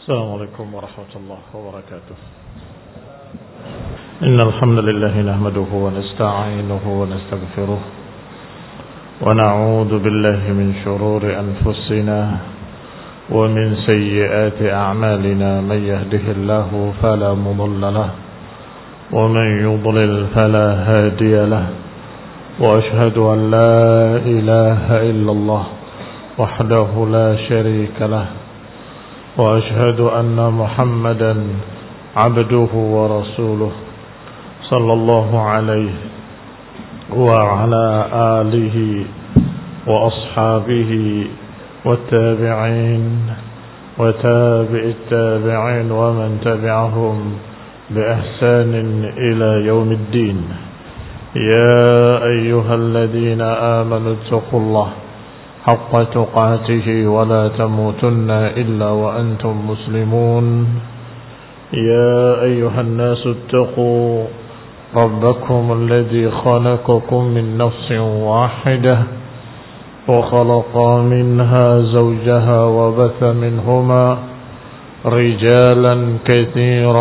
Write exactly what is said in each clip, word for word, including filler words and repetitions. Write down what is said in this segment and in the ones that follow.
السلام عليكم ورحمة الله وبركاته. إن الحمد لله نحمده ونستعينه ونستغفره ونعوذ بالله من شرور أنفسنا ومن سيئات أعمالنا. من يهده الله فلا مضل له ومن يضلل فلا هادي له، وأشهد أن لا إله إلا الله وحده لا شريك له، وأشهد أن محمدا عبده ورسوله صلى الله عليه وعلى آله وأصحابه والتابعين وتابع التابعين ومن تبعهم بإحسان إلى يوم الدين. يا أيها الذين آمنوا اتقوا الله حق تقاته ولا تموتن إلا وأنتم مسلمون. يا أيها الناس اتقوا ربكم الذي خلقكم من نفس واحدة وخلق منها زوجها وبث منهما رجالا كثيرا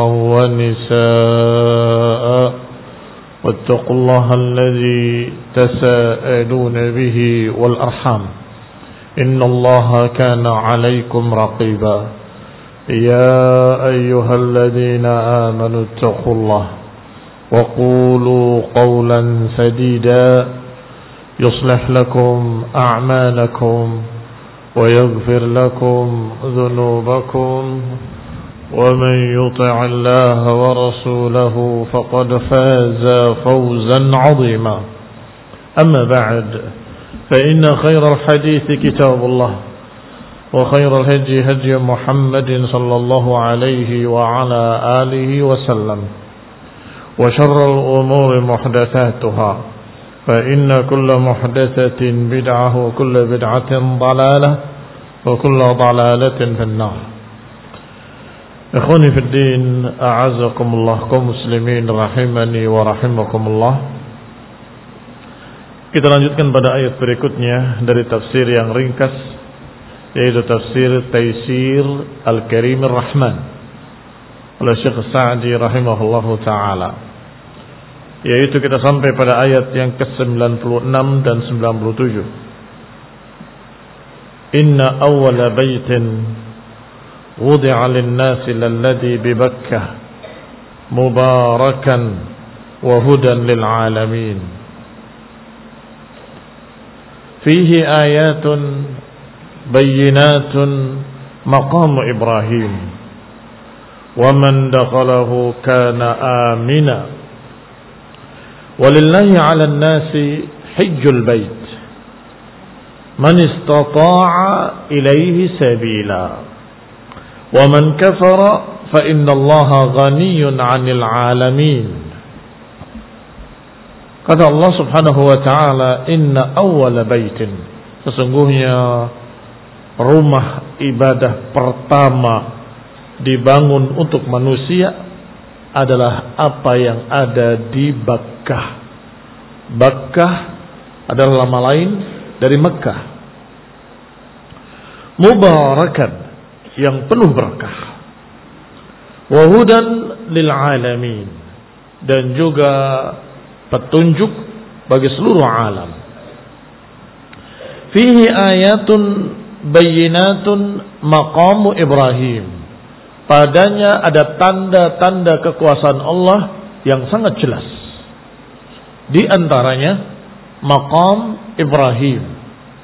ونساء، واتقوا الله الذي تساءلون به والأرحام إن الله كان عليكم رقيبا. يا أيها الذين آمنوا اتقوا الله وقولوا قولا سديدا يصلح لكم أعمالكم ويغفر لكم ذنوبكم، ومن يطع الله ورسوله فقد فاز فوزا عظيما. أما بعد، فإن خير الحديث كتاب الله، وخير الهدي هدي محمد صلى الله عليه وعلى آله وسلم، وشر الأمور محدثاتها، فإن كل محدثة بدعة وكل بدعة ضلالة وكل ضلالة في النار. Ikhwani fid din, a'azzakumullah, kaum muslimin rahimani wa rahimakumullah. Kita lanjutkan pada ayat berikutnya dari tafsir yang ringkas, yaitu tafsir Taisir Al-Karim Ar-Rahman oleh Syekh Sa'di rahimahullahu ta'ala, yaitu kita sampai pada ayat yang ke sembilan puluh enam dan sembilan puluh tujuh. Inna awwala baitin wudi'a lin-nasi lalladhi bi Bakkah mubarakan wa hudan lil alamin. Fihi ayatun bayyinatun maqamu Ibrahim wa man dakhalahu kana amina walillahi 'alan nasi hajjul bait man istata'a ilayhi sabila wa man kafara fa innallaha ghaniyyun 'anil 'alamin. Kata Allah Subhanahu wa ta'ala, inna awwala baitin, sesungguhnya rumah ibadah pertama dibangun untuk manusia adalah apa yang ada di Bakkah. Bakkah adalah nama lain dari Mekkah. Mubarakan, yang penuh berkah. Wa hudan lil alamin, dan juga petunjuk bagi seluruh alam. Fihi ayatun bayyinatun maqamu Ibrahim, padanya ada tanda-tanda kekuasaan Allah yang sangat jelas. Di antaranya maqam Ibrahim.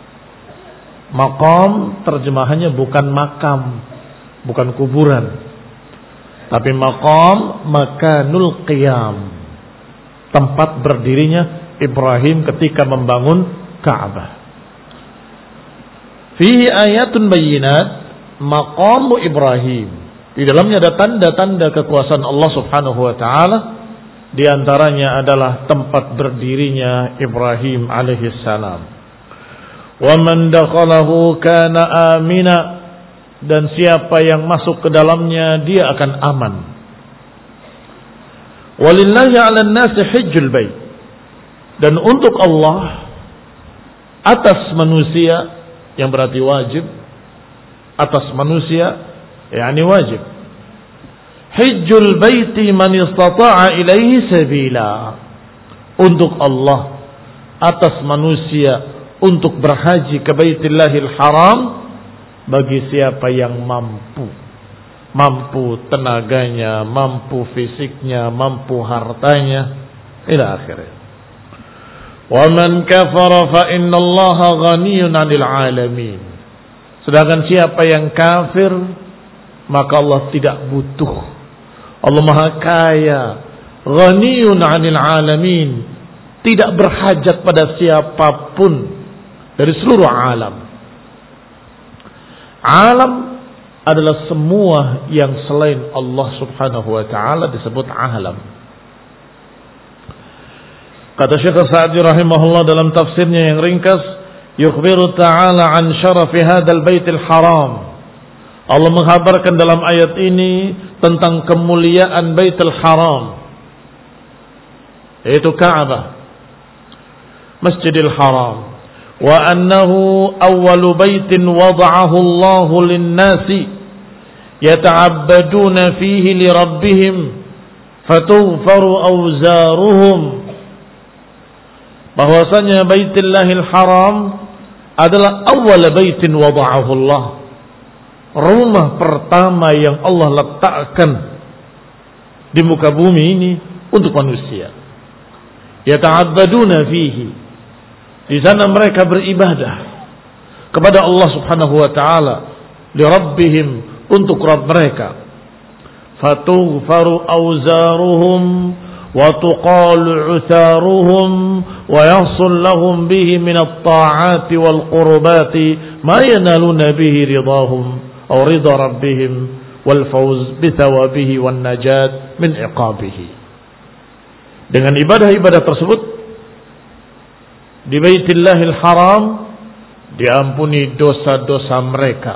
Maqam terjemahannya bukan makam, bukan kuburan, tapi maqam makanul qiyam, tempat berdirinya Ibrahim ketika membangun Ka'bah. Fihi ayatun bayyinat maqamu Ibrahim, di dalamnya ada tanda-tanda kekuasaan Allah Subhanahu wa ta'ala. Di antaranya adalah tempat berdirinya Ibrahim alaihi salam. Wa man dakhalahu kana amina, dan siapa yang masuk ke dalamnya dia akan aman. Walillahi 'alan nasi hajjul bait, dan untuk Allah atas manusia, yang berarti wajib atas manusia yakni wajib. Hajjul baiti man istata'a ilaihi sabila. Untuk Allah, atas manusia untuk berhaji ke Baitullahil Haram bagi siapa yang mampu. Mampu tenaganya, mampu fisiknya, mampu hartanya, ila akhirnya. Wa man kafara fa innallaha ghaniyun 'anil 'alamin. Sedangkan siapa yang kafir, maka Allah tidak butuh. Allah Maha Kaya, ghaniyun 'anil 'alamin, tidak berhajat pada siapapun dari seluruh alam. Alam adalah semua yang selain Allah Subhanahu wa taala disebut alam. Kata Syekh Sa'di rahimahullah dalam tafsirnya yang ringkas, yukhbiru ta'ala an syarafi hadzal baitil haram. Allah menghabarkan dalam ayat ini tentang kemuliaan Baitul Haram, yaitu Ka'bah, Masjidil Haram. Wa annahu awwalu baitin wada'ahu Allahu lin-nasi yata'abbaduna fihi li rabbihim fatughfaru awzaruhum. Bahwasanya Baitullahil Haram adalah awwal baitin wada'ahu Allah, rumah pertama yang Allah letakkan di muka bumi ini untuk manusia. Yata'abbaduna fihi, di sana mereka beribadah kepada Allah Subhanahu wa taala, li rabbihim, untuk Rabb mereka. Fatughfaru awzaruhum wa tuqalu utharuhum wa yahsul lahum bihi min at-ta'ati wal qurbati ma yanaluna bihi ridahum aw ridha rabbihim wal fawz bi thawabihi wan najat min iqabihi. Dengan ibadah-ibadah tersebut di Baitullahil Haram diampuni dosa-dosa mereka,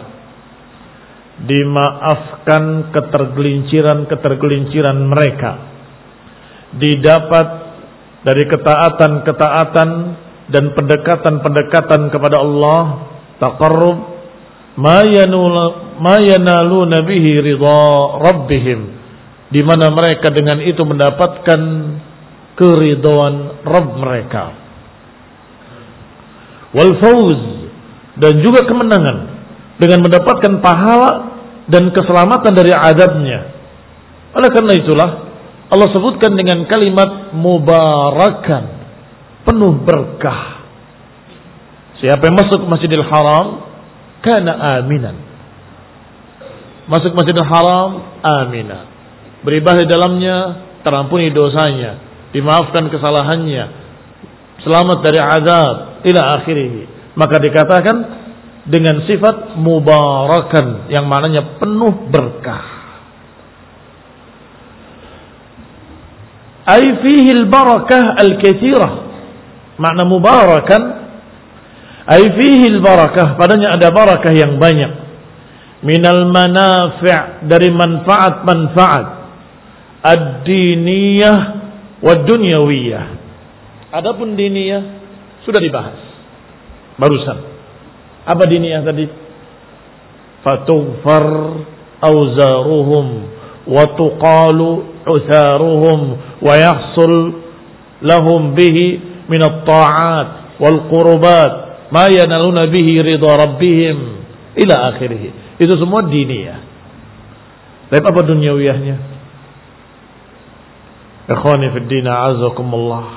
dimaafkan ketergelinciran-ketergelinciran mereka, didapat dari ketaatan-ketaatan dan pendekatan-pendekatan kepada Allah, taqarrub ma yanaluna bihi ridha rabbihim, di mana mereka dengan itu mendapatkan keridhaan Rabb mereka, wal fawz, dan juga kemenangan dengan mendapatkan pahala dan keselamatan dari azabnya. Oleh karena itulah Allah sebutkan dengan kalimat mubarakan, penuh berkah. Siapa yang masuk Masjidil Haram kana aminan. Masuk Masjidil Haram aminan, beribadah di dalamnya, terampuni dosanya, dimaafkan kesalahannya, selamat dari azab, ila akhirih. Maka dikatakan dengan sifat mubarakan, yang maknanya penuh berkah. Ay fihi al-barakah al-katsirah. Makna mubarakan, ay fihi al-barakah, padanya ada barakah yang banyak. Minal manafi', dari manfaat-manfaat, ad-diniyah wa dunyawiyah. Adapun diniyah sudah dibahas barusan. Apa diniyah tadi? Fatughfar awzaruhum wa tuqalu utharuhum wa yahsul lahum bihi min at-ta'at wal qurbat ma yanaluna bihi ridha rabbihim ila akhirih. Itu semua diniyah. Tapi apa dunyawiyahnya? Ikhwani fid din, a'azakumullah,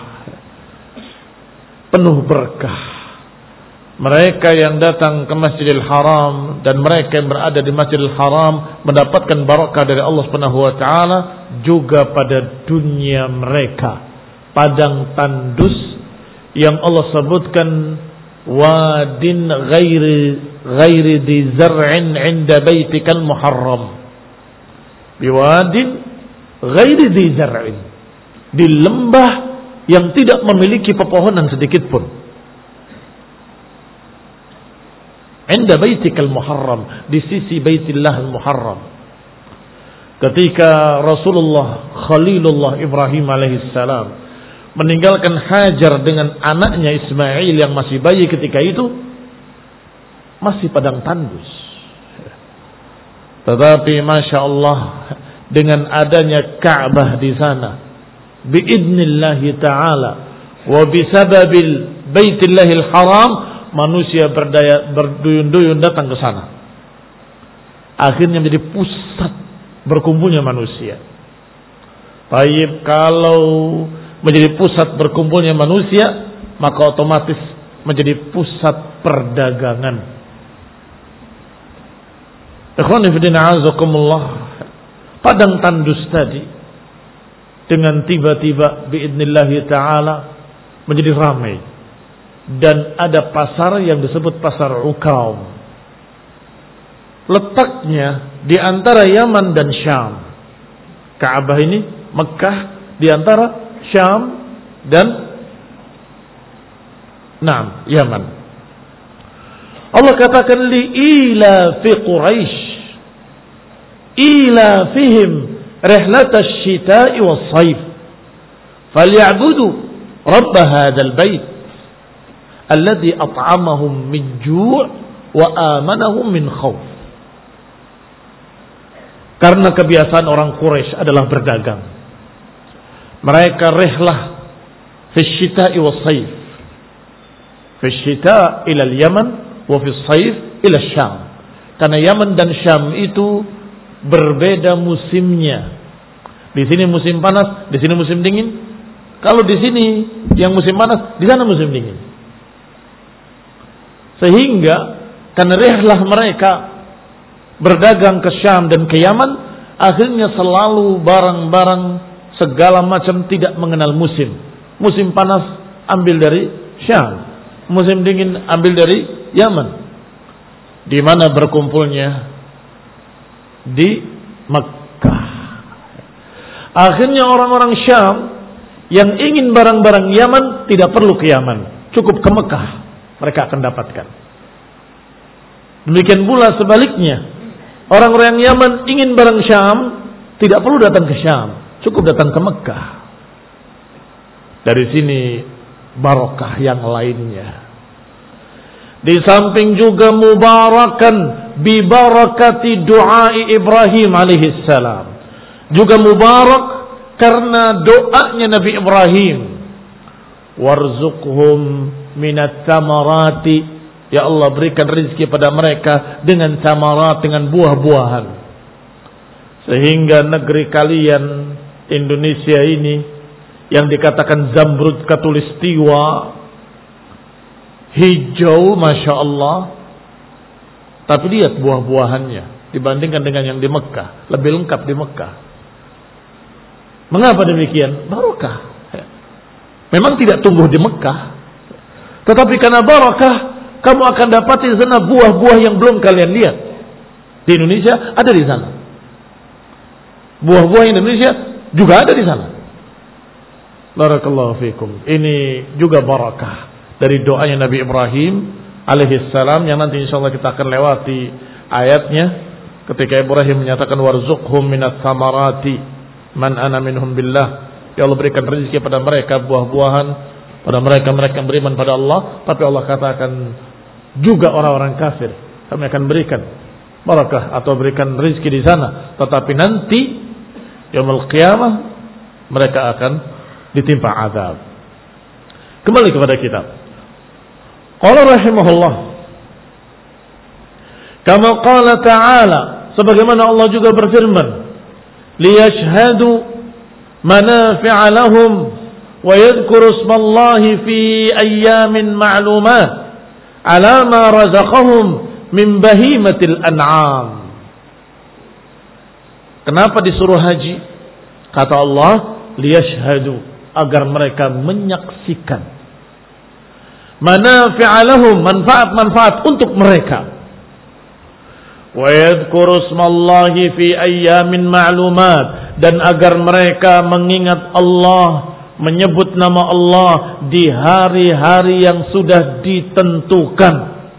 penuh berkah. Mereka yang datang ke Masjidil Haram dan mereka yang berada di Masjidil Haram mendapatkan barakah dari Allah Subhanahu wa taala juga pada dunia mereka. Padang tandus yang Allah sebutkan wadin ghairi ghairi di zar'in 'inda baitikal muharram. Biwadin ghairi di zar'in, di lembah yang tidak memiliki pepohonan sedikit pun. Inda baitikal muharram, di sisi Baitullah al-Muharram. Ketika Rasulullah Khalilullah Ibrahim alaihissalam meninggalkan Hajar dengan anaknya Ismail yang masih bayi ketika itu, masih padang tandus. Tetapi Masya Allah, dengan adanya Ka'bah di sana, biidnillahi ta'ala, wa bisababil baitillahil haram, manusia berdaya, berduyun-duyun datang ke sana. Akhirnya menjadi pusat berkumpulnya manusia. Baik, kalau menjadi pusat berkumpulnya manusia, maka otomatis menjadi pusat perdagangan. Ikhwani fillah azakumullah, padang tandus tadi dengan tiba-tiba biidnillahi ta'ala menjadi ramai, dan ada pasar yang disebut pasar Ukaum, letaknya di antara Yaman dan Syam. Ka'bah ini Mekah di antara Syam dan Naam, Yaman. Allah katakan li ila fi Quraisy ila fihim rihlat asy-syita'i was-sayf falyabudu rabb hadzal bait alladhi at'amahum min ju' wa amanahum min khauf. Karena kebiasaan orang Quraisy adalah berdagang. Mereka rihlah fi asy-syita'i was-sayf. Fi asy-syita' ila al-Yaman wa fi as-sayf ila Syam. Karena Yaman dan Syam itu berbeda musimnya. Di sini musim panas, di sini musim dingin. Kalau di sini yang musim panas, di sana musim dingin. Sehingga karena rihlah mereka berdagang ke Syam dan ke Yaman, akhirnya selalu barang-barang segala macam tidak mengenal musim. Musim panas ambil dari Syam, musim dingin ambil dari Yaman. Di mana berkumpulnya? Di Makkah. Akhirnya orang-orang Syam yang ingin barang-barang Yaman tidak perlu ke Yaman, cukup ke Mekah, mereka akan dapatkan. Demikian pula sebaliknya, orang-orang Yaman ingin barang Syam tidak perlu datang ke Syam, cukup datang ke Mekah. Dari sini barokah yang lainnya. Di samping juga mubarakan bi barakati du'ai Ibrahim alaihi salam. Juga mubarak karena doanya Nabi Ibrahim. Warzuqhum minat tamarati, ya Allah berikan rezeki pada mereka dengan tamarat, dengan buah-buahan. Sehingga negeri kalian Indonesia ini yang dikatakan zamrud katulistiwa, hijau Masya Allah, tapi lihat buah-buahannya dibandingkan dengan yang di Mekah, lebih lengkap di Mekah. Mengapa demikian? Barokah. Memang tidak tumbuh di Mekah, tetapi karena barokah kamu akan dapat di sana buah-buah yang belum kalian lihat. Di Indonesia ada di sana. Buah-buah Indonesia juga ada di sana. Barakallahu fikum. Ini juga barakah dari doanya Nabi Ibrahim alaihissalam yang nanti insyaallah kita akan lewati ayatnya ketika Ibrahim menyatakan warzuqhum minat samarati man ana minhum billah, ya Allah berikan rezeki pada mereka buah-buahan, pada mereka mereka yang beriman pada Allah. Tapi Allah katakan juga orang-orang kafir kami akan berikan barakah atau berikan rezeki di sana, tetapi nanti yaumul qiyamah mereka akan ditimpa azab. Kembali kepada kitab. Qala rahimahullah, kama qala ta'ala, sebagaimana Allah juga berfirman, liyashhadu manafi'a lahum wa yadhkuru ismallahi fi ayyamin ma'lumat ala ma razaqahum min bahimatil an'am. Kenapa disuruh haji? Kata Allah, liyashhadu, agar mereka menyaksikan manafi'a lahum, manfaat-manfaat untuk mereka. Wa yadhkuru ismallahi fi ayyamin ma'lumat, dan agar mereka mengingat Allah, menyebut nama Allah di hari-hari yang sudah ditentukan.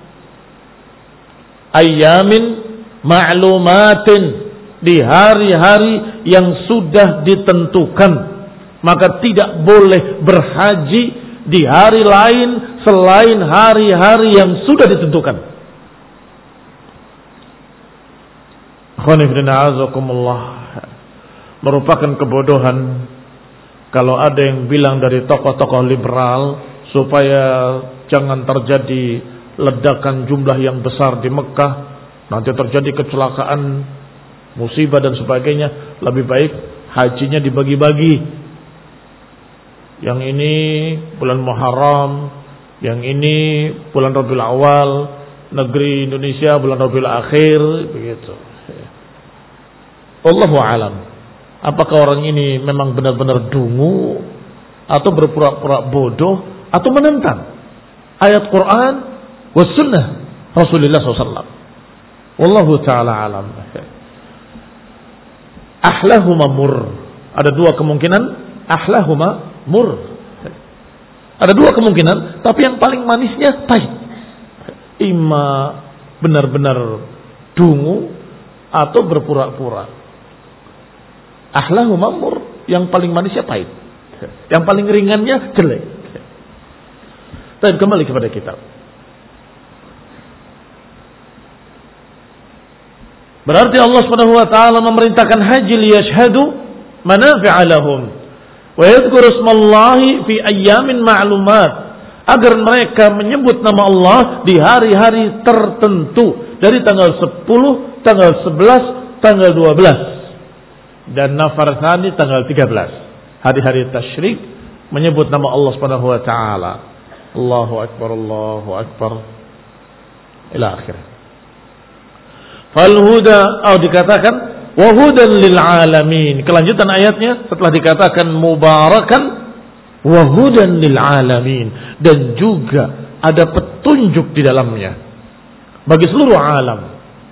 Ayyamin ma'lumatin, di hari-hari yang sudah ditentukan. Maka tidak boleh berhaji di hari lain selain hari-hari yang sudah ditentukan. Khonifidina'azakumullah, merupakan kebodohan kalau ada yang bilang dari tokoh-tokoh liberal supaya jangan terjadi ledakan jumlah yang besar di Mekah, nanti terjadi kecelakaan, musibah dan sebagainya, lebih baik hajinya dibagi-bagi. Yang ini bulan Muharram, yang ini bulan Rabiul Awal, negeri Indonesia bulan Rabiul Akhir, begitu. Allahu a'lam. Apakah orang ini memang benar-benar dungu atau berpura-pura bodoh atau menentang ayat Quran was sunnah Rasulullah shallallahu alaihi wasallam. Wallahu ta'ala alam. Ahlahuma mur. Ada dua kemungkinan. Ahlahuma mur. Ada dua kemungkinan, tapi yang paling manisnya pahit. Ima benar-benar dungu atau berpura-pura. Ahlahuma mur, yang paling manisnya pahit, yang paling ringannya jelek. Dan kembali kepada kitab. Berarti Allah Subhanahu wa taala memerintahkan haji liyashhadu manafi'a lahum wa yadhkuru ismallahi fi ayyamin ma'lumat, agar mereka menyebut nama Allah di hari-hari tertentu, dari tanggal sepuluh, tanggal sebelas, tanggal dua belas dan nafar tsani tanggal tiga belas. Hari-hari tasyrik menyebut nama Allah Subhanahu wa taala. Allahu akbar, Allahu akbar ila akhir. Fal huda, atau dikatakan wa hudan lil alamin. Kelanjutan ayatnya setelah dikatakan mubarakan wa hudan lil alamin, dan juga ada petunjuk di dalamnya bagi seluruh alam.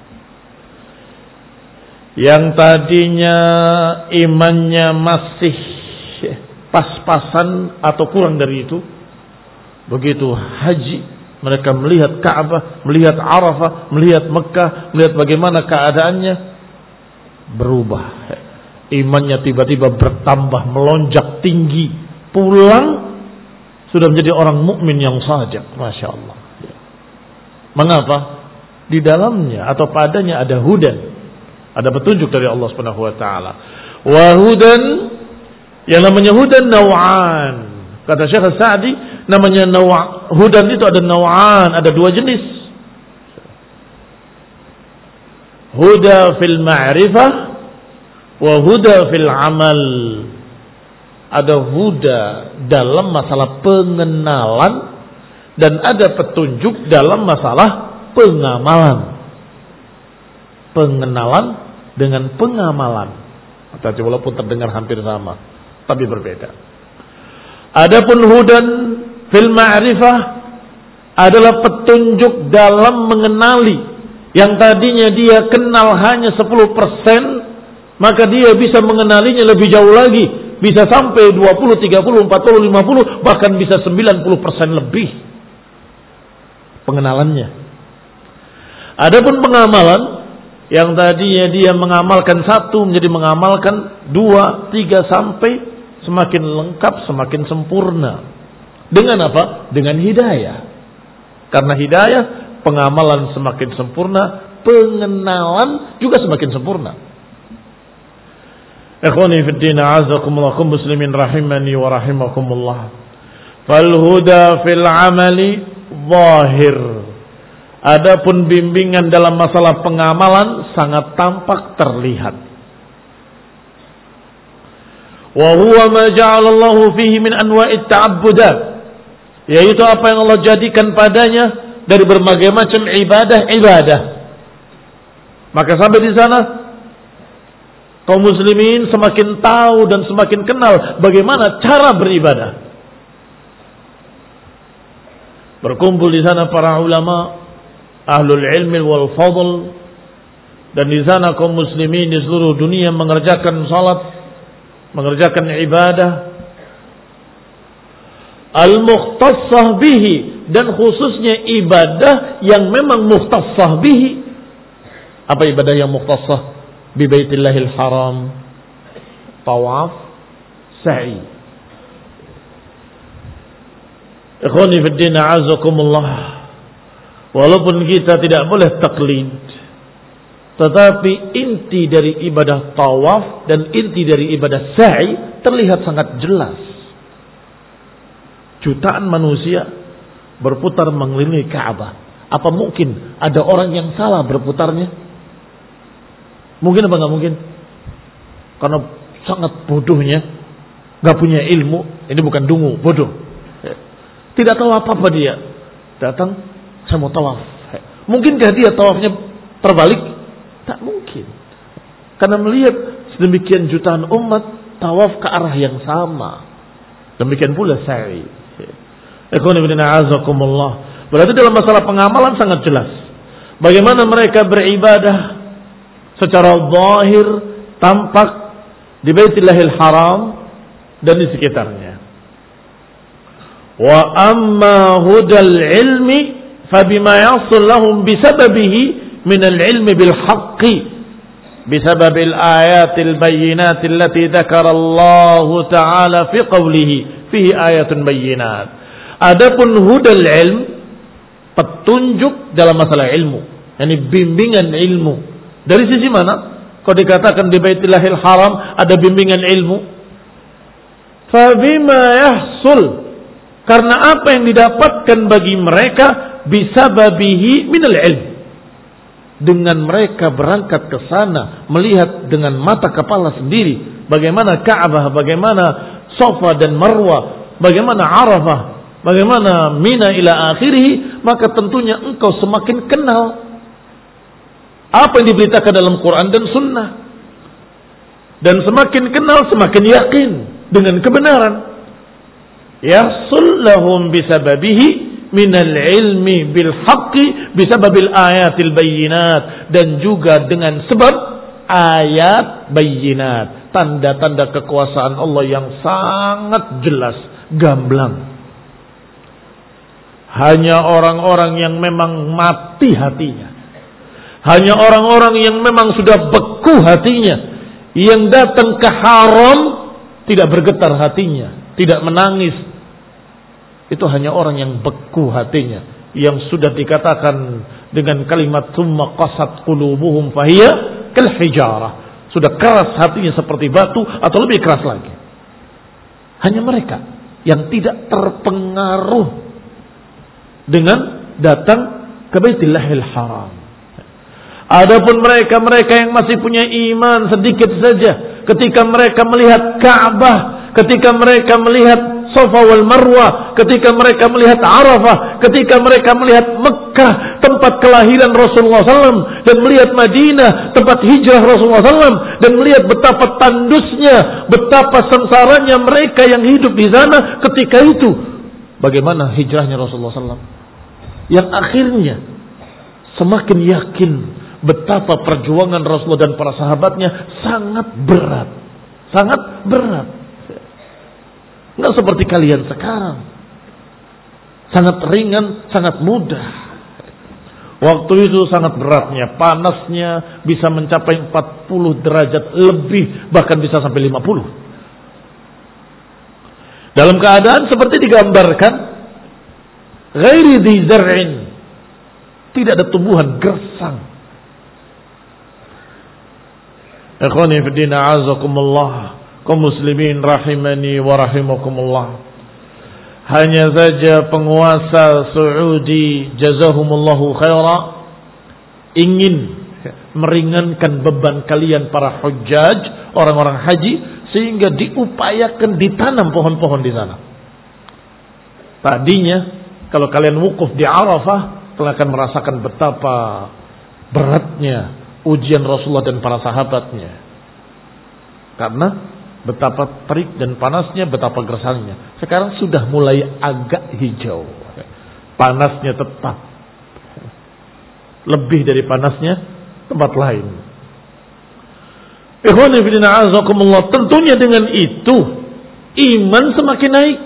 Yang tadinya imannya masih pas-pasan atau kurang dari itu, begitu haji mereka melihat Ka'bah, melihat Arafah, melihat Mekah, melihat bagaimana keadaannya, berubah. Imannya tiba-tiba bertambah, melonjak tinggi. Pulang sudah menjadi orang mukmin yang sajak, masya Allah. Mengapa? Di dalamnya atau padanya ada hudan, ada petunjuk dari Allah Subhanahu wa taala. Wa hudan, yang namanya hudan naw'an. Kata Syekh Sa'di, namanya nawa' hudan itu ada naw'an, ada dua jenis. Huda fil ma'rifah wa huda fil amal. Ada huda dalam masalah pengenalan dan ada petunjuk dalam masalah pengamalan. Pengenalan dengan pengamalan, tapi walaupun terdengar hampir sama, tapi berbeda. Adapun hudan fil ma'rifah adalah petunjuk dalam mengenali. Yang tadinya dia kenal hanya sepuluh persen, maka dia bisa mengenalinya lebih jauh lagi, bisa sampai dua puluh, tiga puluh, empat puluh, lima puluh, bahkan bisa sembilan puluh persen lebih pengenalannya. Adapun pengamalan, yang tadinya dia mengamalkan satu menjadi mengamalkan dua, tiga, sampai semakin lengkap, semakin sempurna. Dengan apa? Dengan hidayah. Karena hidayah, pengamalan semakin sempurna, pengenalan juga semakin sempurna. Ikhwani fid din, a'azakumullah, muslimin rahimani wa rahimakumullah. Fal huda fil amali zahir. Adapun bimbingan dalam masalah pengamalan sangat tampak, terlihat. Wa huwa ma ja'alallahu fihi min anwa'it ta'abbudat, yaitu apa yang Allah jadikan padanya dari berbagai macam ibadah-ibadah. Maka sampai di sana kaum muslimin semakin tahu dan semakin kenal bagaimana cara beribadah. Berkumpul di sana para ulama, ahlul ilmi wal fadl, dan di sana kaum muslimin di seluruh dunia mengerjakan salat, mengerjakan ibadah al-mukhtassah bihi, dan khususnya ibadah yang memang mukhtassah bihi. Apa ibadah yang mukhtassah? Bi baitillahil haram, tawaf, sa'i. Ikhwani fid din, a'azakumullah, walaupun kita tidak boleh taklid, Tetapi inti dari ibadah tawaf dan inti dari ibadah sa'i terlihat sangat jelas. Jutaan manusia berputar mengelilingi Ka'bah. Apa mungkin ada orang yang salah berputarnya? Mungkin apa nggak mungkin? Karena sangat bodohnya, nggak punya ilmu. Ini bukan dungu, bodoh. Tidak tahu apa-apa dia. Datang, saya mau tawaf. Mungkinkah dia tawafnya terbalik? Tak mungkin. Karena melihat sedemikian jutaan umat tawaf ke arah yang sama. Demikian pula sa'i. Ikhwan fillah a'azakumullah. Berarti dalam masalah pengamalan sangat jelas. Bagaimana mereka beribadah secara zahir, tampak di Baitillahil Haram dan di sekitarnya. Wa amma hudal ilmi fabima yasul lahum bisababihi min al-ilmi bil haqqi bisababil ayatil bayyinatil lati dzakara Allah Ta'ala fi qawlihi fihi ayatun bayyinat. Adapun hudal ilm, petunjuk dalam masalah ilmu, yakni bimbingan ilmu. Dari sisi mana? Kalau dikatakan di Baitillahil Haram ada bimbingan ilmu, fabima yahsul, karena apa yang didapatkan bagi mereka bisababihi minal ilm, dengan mereka berangkat ke sana melihat dengan mata kepala sendiri bagaimana Ka'bah, bagaimana Safa dan Marwah, bagaimana Arafah, bagaimana Mina ila akhirih, maka tentunya engkau semakin kenal apa yang diberitakan dalam Quran dan Sunnah, dan semakin kenal semakin yakin dengan kebenaran. Yahsul lahum bisababihi minal ilmi bil haqqi bisababil ayatil bayyinat, dan juga dengan sebab ayat bayyinat, tanda-tanda kekuasaan Allah yang sangat jelas, gamblang. Hanya orang-orang yang memang mati hatinya, hanya orang-orang yang memang sudah beku hatinya, yang datang ke haram tidak bergetar hatinya, tidak menangis. Itu hanya orang yang beku hatinya, yang sudah dikatakan dengan kalimat summa qasat qulubuhum fahiya kal hijarah, sudah keras hatinya seperti batu atau lebih keras lagi. Hanya mereka yang tidak terpengaruh dengan datang ke Baitillahil Haram. Adapun mereka-mereka yang masih punya iman sedikit saja, ketika mereka melihat Ka'bah, ketika mereka melihat Safa wal Marwah, ketika mereka melihat Arafah, ketika mereka melihat Mekah, tempat kelahiran Rasulullah shallallahu alaihi wasallam, dan melihat Madinah, tempat hijrah Rasulullah shallallahu alaihi wasallam, dan melihat betapa tandusnya, betapa sengsaranya mereka yang hidup di sana ketika itu. Bagaimana hijrahnya Rasulullah shallallahu alaihi wasallam, yang akhirnya semakin yakin betapa perjuangan Rasulullah dan para sahabatnya sangat berat, sangat berat. Enggak seperti kalian sekarang, sangat ringan, sangat mudah. Waktu itu sangat beratnya, panasnya bisa mencapai empat puluh derajat lebih, bahkan bisa sampai lima puluh. Dalam keadaan seperti digambarkan, ghairi dhi zar'in, tidak ada tumbuhan gersang. Ikhwani fi din, a'azakumullah, kaum muslimin rahimani wa rahimakumullah. Hanya saja penguasa Saudi jazahumullahu khaira ingin meringankan beban kalian para hujjaj, orang-orang haji, sehingga diupayakan ditanam pohon-pohon di sana. Tadinya kalau kalian wukuf di Arafah, kalian akan merasakan betapa beratnya ujian Rasulullah dan para sahabatnya, karena betapa terik dan panasnya, betapa gersangnya. Sekarang sudah mulai agak hijau, panasnya tetap lebih dari panasnya tempat lain. Ikhwani fillah a'azakumullah, tentunya dengan itu iman semakin naik.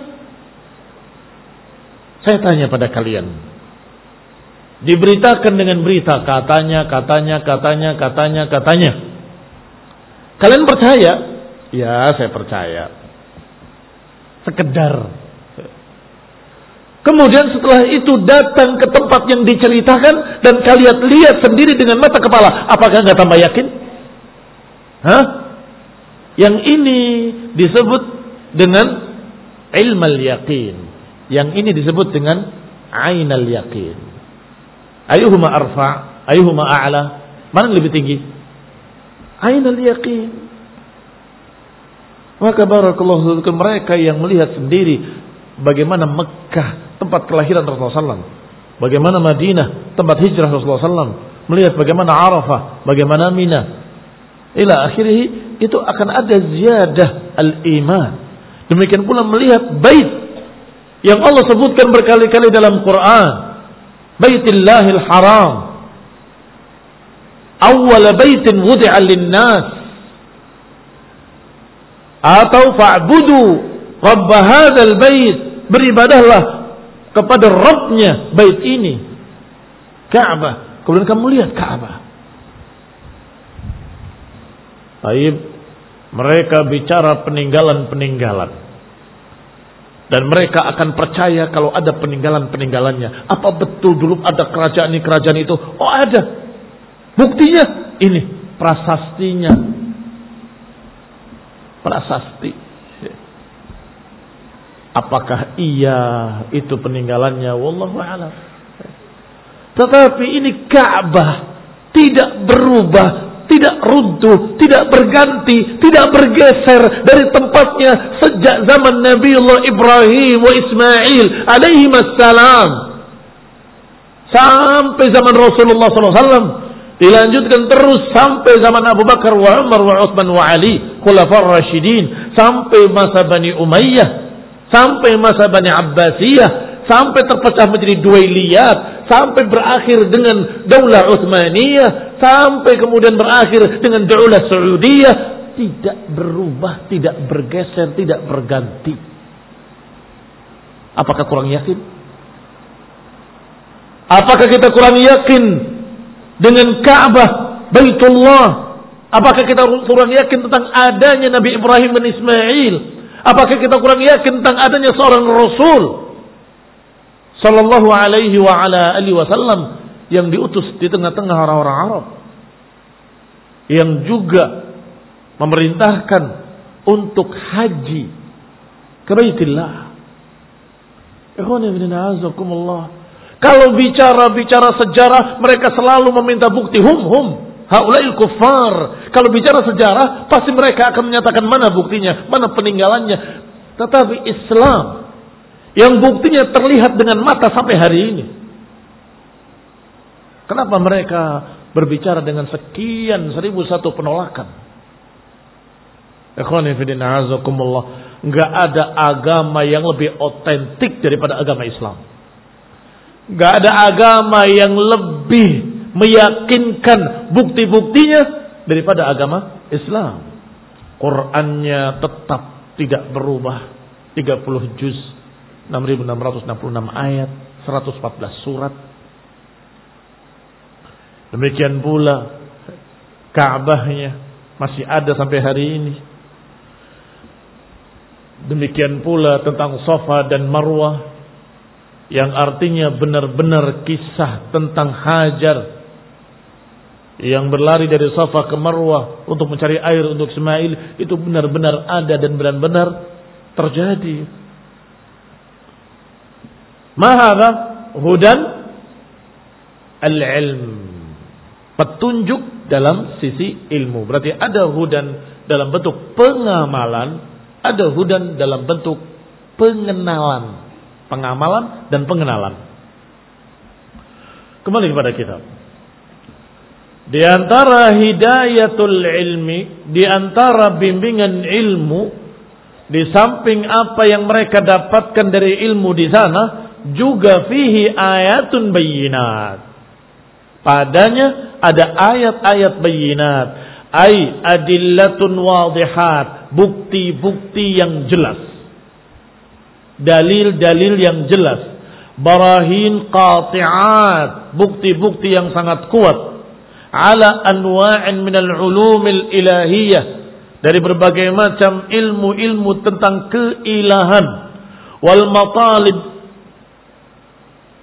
Saya tanya pada kalian, diberitakan dengan berita katanya, katanya, katanya, katanya, katanya, kalian percaya? Ya, saya percaya. Sekedar. Kemudian setelah itu datang ke tempat yang diceritakan dan kalian lihat sendiri dengan mata kepala. Apakah nggak tambah yakin? Hah? Yang ini disebut dengan ilmal yaqin. Yang ini disebut dengan ainal yaqin. Ayuhuma arfa, ayuhuma a'la? Mana yang lebih tinggi? Ainal yaqin. Maka barakallahu fikum, mereka yang melihat sendiri bagaimana Mekah tempat kelahiran Rasulullah sallallahu alaihi wasallam, bagaimana Madinah tempat hijrah Rasulullah sallallahu alaihi wasallam, melihat bagaimana Arafah, bagaimana Mina, ila akhirih, itu akan ada ziyadah al-iman. Demikian pula melihat bait yang Allah sebutkan berkali-kali dalam Quran, Baitillahil Haram, awwal baitin wudi'a lin-nas, atau fa'budu rabb hadzal bait, beribadahlah kepada Rabbnya bait ini, Ka'bah. Kemudian kamu lihat Ka'bah. Baik, mereka bicara peninggalan-peninggalan, dan mereka akan percaya kalau ada peninggalan-peninggalannya. Apa betul dulu ada kerajaan ini, kerajaan itu? Oh ada. Buktinya ini, prasastinya. Prasasti. Apakah iya itu peninggalannya? Wallahu a'lam. Tetapi ini Ka'bah tidak berubah, tidak runtuh, tidak berganti, tidak bergeser dari tempatnya sejak zaman Nabiullah Ibrahim wa Ismail alaihi wassalam sampai zaman Rasulullah sallallahu alaihi wasallam, dilanjutkan terus sampai zaman Abu Bakar wa Umar wa Utsman wa Ali khulafar rasyidin, sampai masa Bani Umayyah, sampai masa Bani Abbasiyah, sampai terpecah menjadi Duwailiyat, sampai berakhir dengan Daulah Utsmaniyah, sampai kemudian berakhir dengan Daulah Saudiyah. Tidak berubah, tidak bergeser, tidak berganti. Apakah kurang yakin? Apakah kita kurang yakin dengan Ka'bah, Baitullah? Apakah kita kurang yakin tentang adanya Nabi Ibrahim dan Ismail? Apakah kita kurang yakin tentang adanya seorang Rasul sallallahu alaihi wa ala alihi wasallam yang diutus di tengah-tengah orang-orang Arab, yang juga memerintahkan untuk haji ke Baitillah? Ikhwan fillah, azakumullah. Kalau bicara-bicara sejarah, mereka selalu meminta bukti. Hum hum haulail kuffar. Kalau bicara sejarah, pasti mereka akan menyatakan mana buktinya, mana peninggalannya. Tetapi Islam yang buktinya terlihat dengan mata sampai hari ini, kenapa mereka berbicara dengan sekian seribu satu penolakan? Ikhwani fillah, azakumullah. Enggak ada agama yang lebih otentik daripada agama Islam. Enggak ada agama yang lebih meyakinkan bukti-buktinya daripada agama Islam. Qur'annya tetap tidak berubah, tiga puluh juz, enam ribu enam ratus enam puluh enam ayat, seratus empat belas surat. Demikian pula Ka'bahnya masih ada sampai hari ini. Demikian pula tentang Safa dan Marwah, yang artinya benar-benar kisah tentang Hajar yang berlari dari Safa ke Marwah untuk mencari air untuk Ismail. Itu benar-benar ada dan benar-benar terjadi. Mahadha hudan al-ilm, petunjuk dalam sisi ilmu. Berarti ada hudan dalam bentuk pengamalan, ada hudan dalam bentuk pengenalan, pengamalan dan pengenalan. Kembali kepada kitab. Di antara hidayatul ilmi, di antara bimbingan ilmu, di samping apa yang mereka dapatkan dari ilmu di sana, juga fihi ayatun bayyinat. Padanya ada ayat-ayat bayyinat, ay adillatun wadihat, bukti-bukti yang jelas, dalil-dalil yang jelas, barahin qati'at, bukti-bukti yang sangat kuat, ala anwa'in minal ulumil ilahiyah, dari berbagai macam ilmu-ilmu tentang keilahan, wal matalib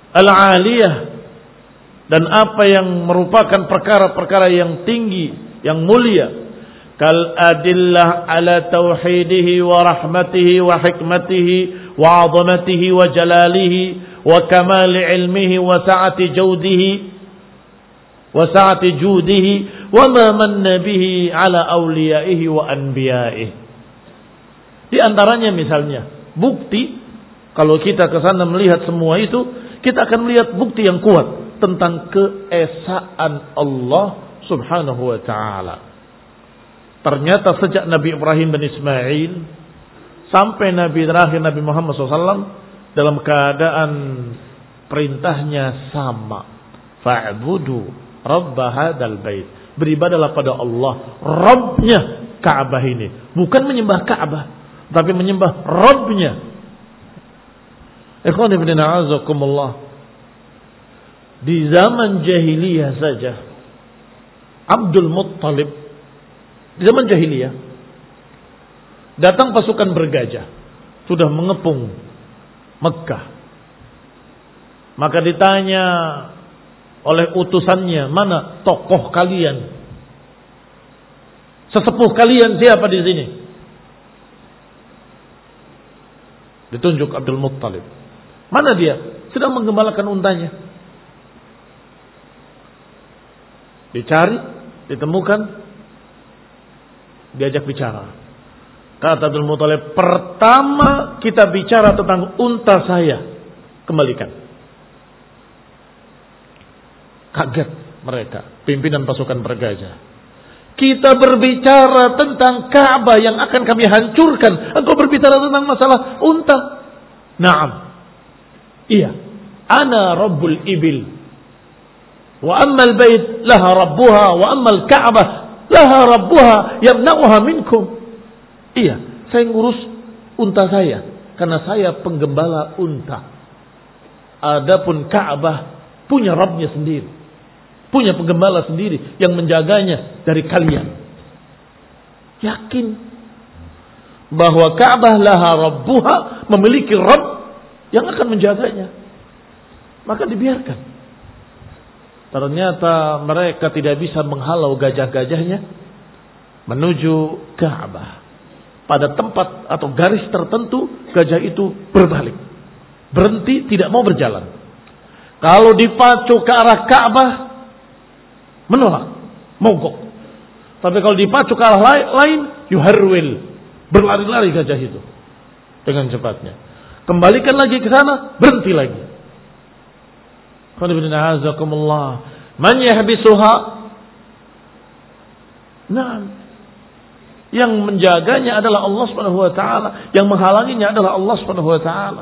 al-aliyah dan apa yang merupakan perkara-perkara yang tinggi, yang mulia, kal adillah ala tauhidihi wa rahmatihi wa hikmatihi wa 'azamatihi wa jalalihi wa kamali ilmihi wa sa'ati jawdihi wa sa'ati judihi wa ma manna bihi ala awliyaihi wa anbiya'ihi. Di antaranya misalnya bukti, kalau kita ke sana melihat semua itu, kita akan melihat bukti yang kuat tentang keesaan Allah Subhanahu wa ta'ala. Ternyata sejak Nabi Ibrahim dan Ismail sampai Nabi terakhir Nabi Muhammad shallallahu alaihi wasallam dalam keadaan perintahnya sama. Fa'budu rabba hadzal bait. Beribadalah pada Allah, Rabbnya Ka'bah ini. Bukan menyembah Ka'bah, tapi menyembah Rabbnya. Ikhwan ibn a'azakumullah. Di zaman jahiliyah saja, Abdul Muttalib, di zaman jahiliyah, datang pasukan bergajah, sudah mengepung Mekah. Maka ditanya oleh utusannya, mana tokoh kalian? Sesepuh kalian siapa di sini? Ditunjuk Abdul Muttalib. Mana dia? Sedang menggembalakan untanya. Dicari, ditemukan, diajak bicara. Kata Abdul Muttalib, pertama kita bicara tentang unta saya, kembalikan. Kaget mereka, pimpinan pasukan bergajah. Kita berbicara tentang Ka'bah yang akan kami hancurkan. Engkau berbicara tentang masalah unta. Naam. Iya. Ana Rabbul Ibil. Wa ammal bait laha rabbuha wa ammal Ka'bah laha rabbuha yamna'uha minkum. Iya, saya ngurus unta saya karena saya penggembala unta. Adapun Ka'bah punya Rabbnya sendiri, punya penggembala sendiri yang menjaganya dari kalian. Yakin bahwa Ka'bah laha rabbuha, memiliki Rabb yang akan menjaganya. Maka dibiarkan. Ternyata mereka tidak bisa menghalau gajah-gajahnya menuju Ka'bah. Pada tempat atau garis tertentu, gajah itu berbalik, berhenti, tidak mau berjalan. Kalau dipacu ke arah Ka'bah, menolak, mogok. Tapi kalau dipacu ke arah lain, yuharwil, berlari-lari gajah itu dengan cepatnya. Kembalikan lagi ke sana, berhenti lagi. Man yahbisuha. Nah, yang menjaganya adalah Allah Subhanahu wa taala, yang menghalanginya adalah Allah Subhanahu wa taala.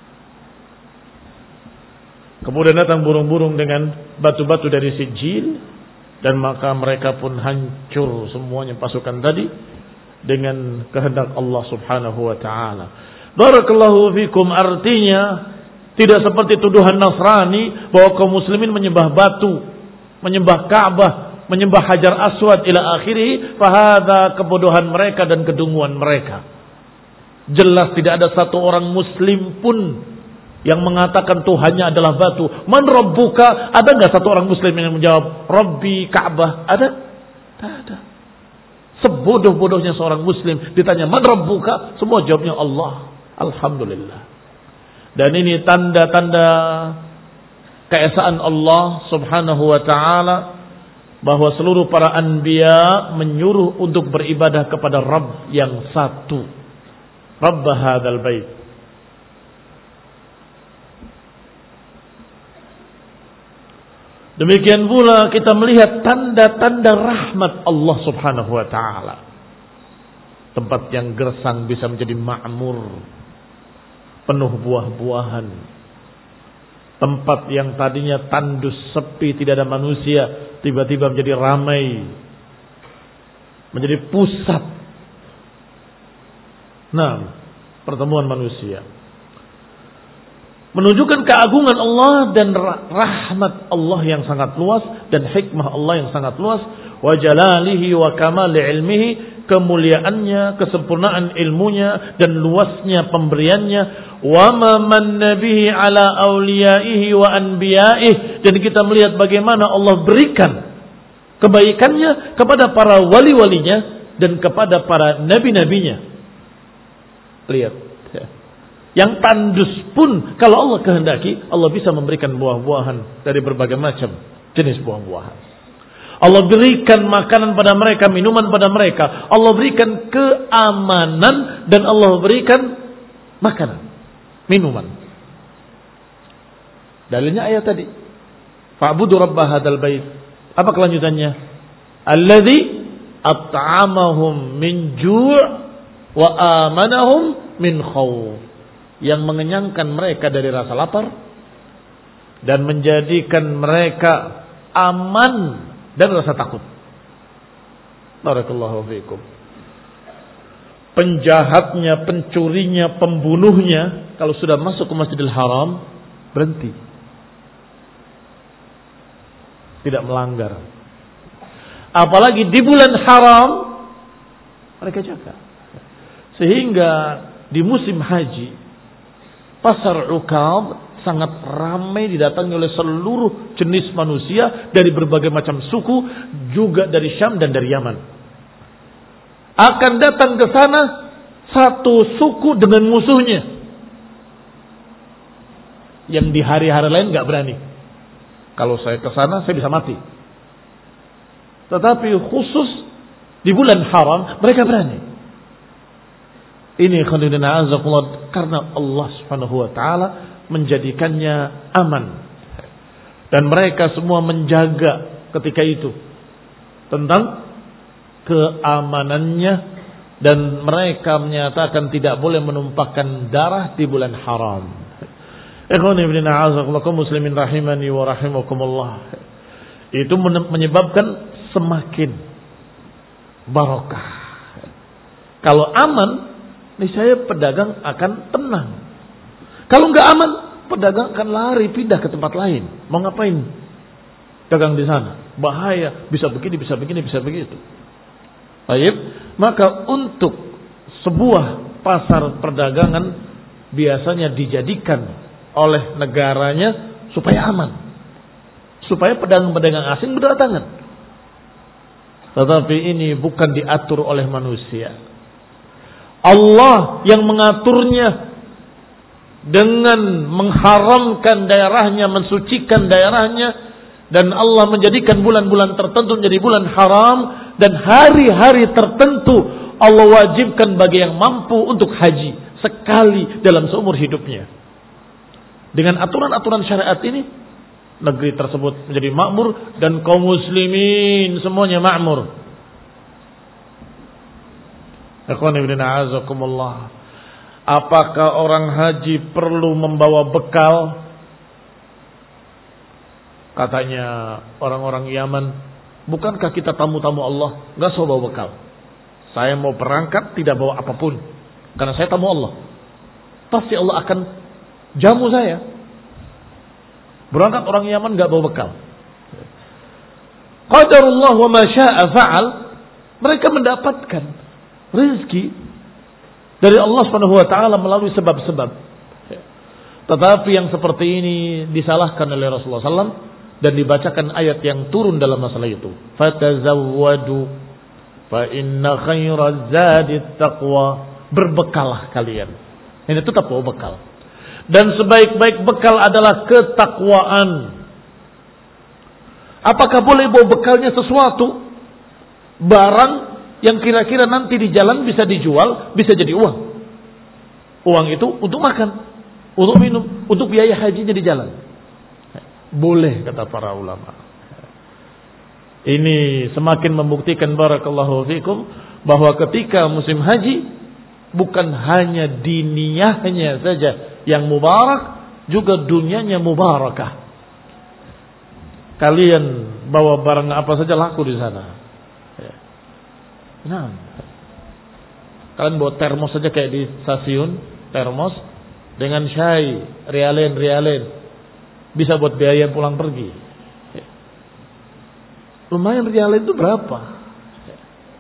Kemudian datang burung-burung dengan batu-batu dari Sijil, dan maka mereka pun hancur semuanya pasukan tadi dengan kehendak Allah Subhanahu wa taala. Barakallahu fikum, artinya tidak seperti tuduhan Nasrani bahwa kaum muslimin menyembah batu, menyembah Ka'bah, menyembah Hajar Aswad ila akhirih. Fahadha kebodohan mereka dan kedunguan mereka. Jelas tidak ada satu orang muslim pun yang mengatakan Tuhannya adalah batu. Man rabbuka? Ada enggak satu orang muslim yang menjawab Rabbi Ka'bah? Ada? Tak ada. Sebodoh-bodohnya seorang muslim ditanya man rabbuka, semua jawabnya Allah. Alhamdulillah. Dan ini tanda-tanda keesaan Allah Subhanahu wa ta'ala, bahwa seluruh para anbiya menyuruh untuk beribadah kepada Rabb yang satu. Rabb hadzal bait. Demikian pula kita melihat tanda-tanda rahmat Allah Subhanahu wa ta'ala. Tempat yang gersang bisa menjadi makmur, penuh buah-buahan. Tempat yang tadinya tandus, sepi, tidak ada manusia, tiba-tiba menjadi ramai, menjadi pusat. Nah, pertemuan manusia menunjukkan keagungan Allah dan rahmat Allah yang sangat luas dan hikmah Allah yang sangat luas. Wa jalalihi wa kamali ilmihi, kemuliaannya, kesempurnaan ilmunya dan luasnya pemberiannya. wa ma manna bihi ala awliyaihi wa anbiyaih, dan kita melihat bagaimana Allah berikan kebaikannya kepada para wali-walinya dan kepada para nabi-nabinya. Lihat, yang tandus pun kalau Allah kehendaki, Allah bisa memberikan buah-buahan dari berbagai macam jenis buah-buahan. Allah berikan makanan pada mereka, minuman pada mereka. Allah berikan keamanan dan Allah berikan makanan, minuman. Dalilnya ayat tadi. Fa'budu rabb hadzal bait. Apa kelanjutannya? Alladzi at'amahum min ju' wa amanahum min khauf. Yang mengenyangkan mereka dari rasa lapar dan menjadikan mereka aman dan rasa takut. Barakallahu fiikum. Penjahatnya, pencurinya, pembunuhnya kalau sudah masuk ke Masjidil Haram berhenti. Tidak melanggar. Apalagi di bulan haram mereka jaga. Sehingga di musim haji Pasar Ukab sangat ramai didatangi oleh seluruh jenis manusia dari berbagai macam suku, juga dari Syam dan dari Yaman. Akan datang ke sana satu suku dengan musuhnya, yang di hari-hari lain nggak berani. Kalau saya ke sana saya bisa mati. Tetapi khusus di bulan haram mereka berani. Ini khonidina azakullah, karena Allah subhanahu wa ta'ala menjadikannya aman. Dan mereka semua menjaga ketika itu tentang keamanannya. Dan mereka menyatakan tidak boleh menumpahkan darah di bulan haram. Ikhwanibnina azakullah, muslimin rahimani wa rahimakumullah. Itu menyebabkan semakin barokah. Kalau aman, niscaya pedagang akan tenang. Kalau nggak aman, pedagang akan lari pindah ke tempat lain. Mau ngapain dagang di sana? Bahaya, bisa begini, bisa begini, bisa begitu. Baik, maka untuk sebuah pasar perdagangan biasanya dijadikan oleh negaranya supaya aman, supaya pedagang-pedagang asing berdatangan. Tetapi ini bukan diatur oleh manusia. Allah yang mengaturnya dengan mengharamkan daerahnya, mensucikan daerahnya, dan Allah menjadikan bulan-bulan tertentu menjadi bulan haram, dan hari-hari tertentu Allah wajibkan bagi yang mampu untuk haji sekali dalam seumur hidupnya. Dengan aturan-aturan syariat ini, negeri tersebut menjadi makmur dan kaum muslimin semuanya makmur. Apakah orang haji perlu membawa bekal? Katanya orang-orang Yaman, bukankah kita tamu-tamu Allah? Gak usah bawa bekal. Saya mau berangkat tidak bawa apapun, karena saya tamu Allah. Pasti Allah akan jamu saya. Berangkat orang Yaman gak bawa bekal. Qadarullah wa ma syaa fa'al. Mereka mendapatkan rezeki dari Allah Subhanahu wa taala melalui sebab-sebab. Tetapi yang seperti ini disalahkan oleh Rasulullah sallallahu alaihi wasallam dan dibacakan ayat yang turun dalam masalah itu. Fatazawwadu fa inna khairaz zadi taqwa. Berbekalah kalian. Ini tetap bawa bekal. Dan sebaik-baik bekal adalah ketakwaan. Apakah boleh bawa bekalnya sesuatu barang yang kira-kira nanti di jalan bisa dijual, bisa jadi uang? Uang itu untuk makan, untuk minum, untuk biaya hajinya di jalan. Boleh, kata para ulama. Ini semakin membuktikan barakallahu fikum bahwa ketika musim haji bukan hanya diniyahnya saja yang mubarak, juga dunianya mubarakah. Kalian bawa barang apa saja laku di sana. Nah, kalian bawa termos saja kayak di stasiun, termos dengan syai, rialen-rialen, bisa buat biaya pulang pergi. Lumayan rialen itu berapa?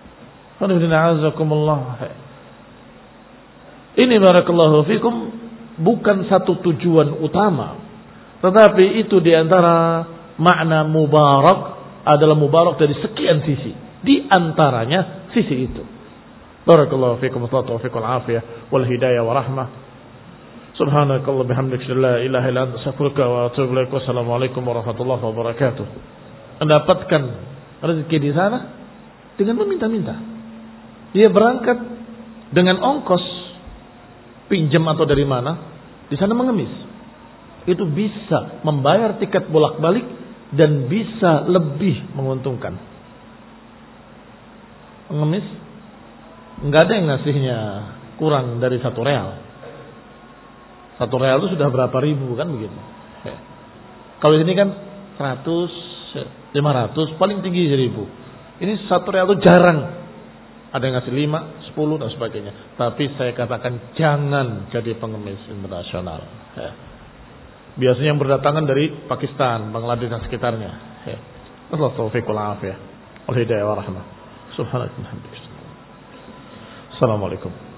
Ini barakallahu fikum bukan satu tujuan utama, tetapi itu diantara makna mubarak adalah mubarak dari sekian sisi. Di antaranya sisi itu. Barakallahu fiikum wa tawfiq wal afiyah wal hidayah wa rahmah. Subhanakallah bihamdika la ilaha illa anta astaghfiruka wa atubu ilaik. Wassalamualaikum warahmatullahi wabarakatuh. Mendapatkan rezeki di sana dengan meminta-minta. Dia berangkat dengan ongkos pinjam atau dari mana, di sana mengemis. Itu bisa membayar tiket bolak-balik dan bisa lebih menguntungkan. Mengemis, nggak ada yang ngasihnya kurang dari satu real. Satu real itu sudah berapa ribu kan begitu. Ya. Kalau ini kan seratus, lima ratus, paling tinggi seribu. Ini satu real itu jarang. Ada yang ngasih lima, sepuluh dan sebagainya. Tapi saya katakan jangan jadi pengemis internasional. Ya. Biasanya yang berdatangan dari Pakistan, Bangladesh dan sekitarnya. Ya. Allah taufiq wal afiyah. Wal hidayah wa rahmah. Subhanallah. Assalamualaikum.